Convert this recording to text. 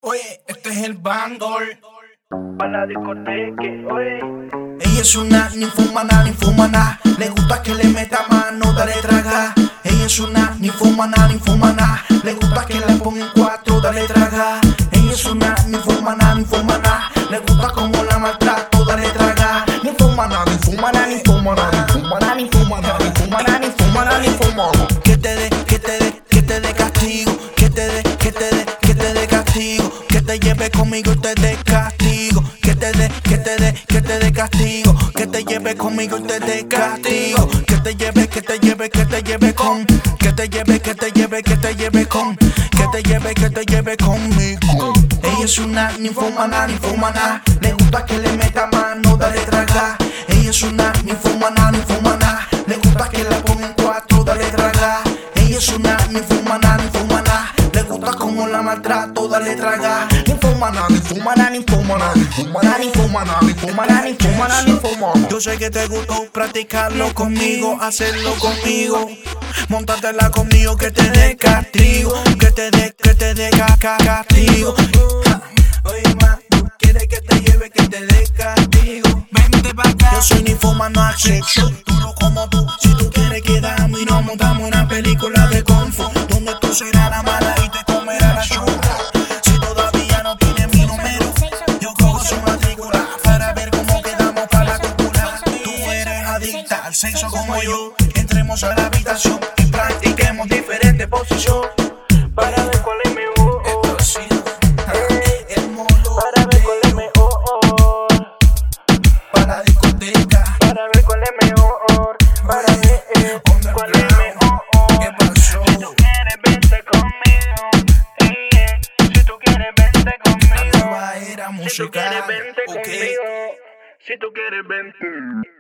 Oye, este es el Bangor. Pa' la discoteca, oye. Ella es una ninfomana. Le gusta que le meta mano, dale traga. Ella es una ninfomana. Le gusta que la ponga en cuatro, dale traga. Ella es una ninfomana. Le gusta como la maltrato, dale traga. Ninfomana. Que te dé castigo. Que te dé castigo. Que te lleve conmigo y te dé castigo. Que te dé castigo. Que te lleve conmigo y te dé castigo. Que te lleve con. Que te lleve conmigo. Ella es una ninfomana. Le gusta que le meta mano, dale traga. Ella es una ninfomana. Le gusta que la ponga en cuatro, dale traga. Ella es una ninfomana. Le gusta como la maltrato, dale traga. Ninfomana. Yo sé que te gustó practicarlo conmigo, hacerlo conmigo, montártela conmigo, que te dé castigo, que te dé castigo. Oye, ma, tú quieres que te lleve, que te dé castigo. Vente pa' acá. Yo soy ninfomano sexo, duro como tú. Si tú quieres quedarme y nos montamos una película de Kung Fu, donde tú serás la mala y te comerás la churra. Si todavía no tienes mi número, yo cojo su matrícula para ver cómo quedamos para la cúpula. Tú eres adicta al sexo como yo. Entremos a la habitación y practiquemos diferentes posiciones Para ver cuál es mejor. Esto ha sido el modo Para ver cuál es mejor. para la discoteca. Para ver cuál es mejor. Para ver cuál es mejor. ¿Qué pasó? Si tú quieres, vente conmigo. Si tú quieres, vente La conmigo. nueva era Si tú musical. quieres, vente Ok. conmigo. Si tú quieres, vente.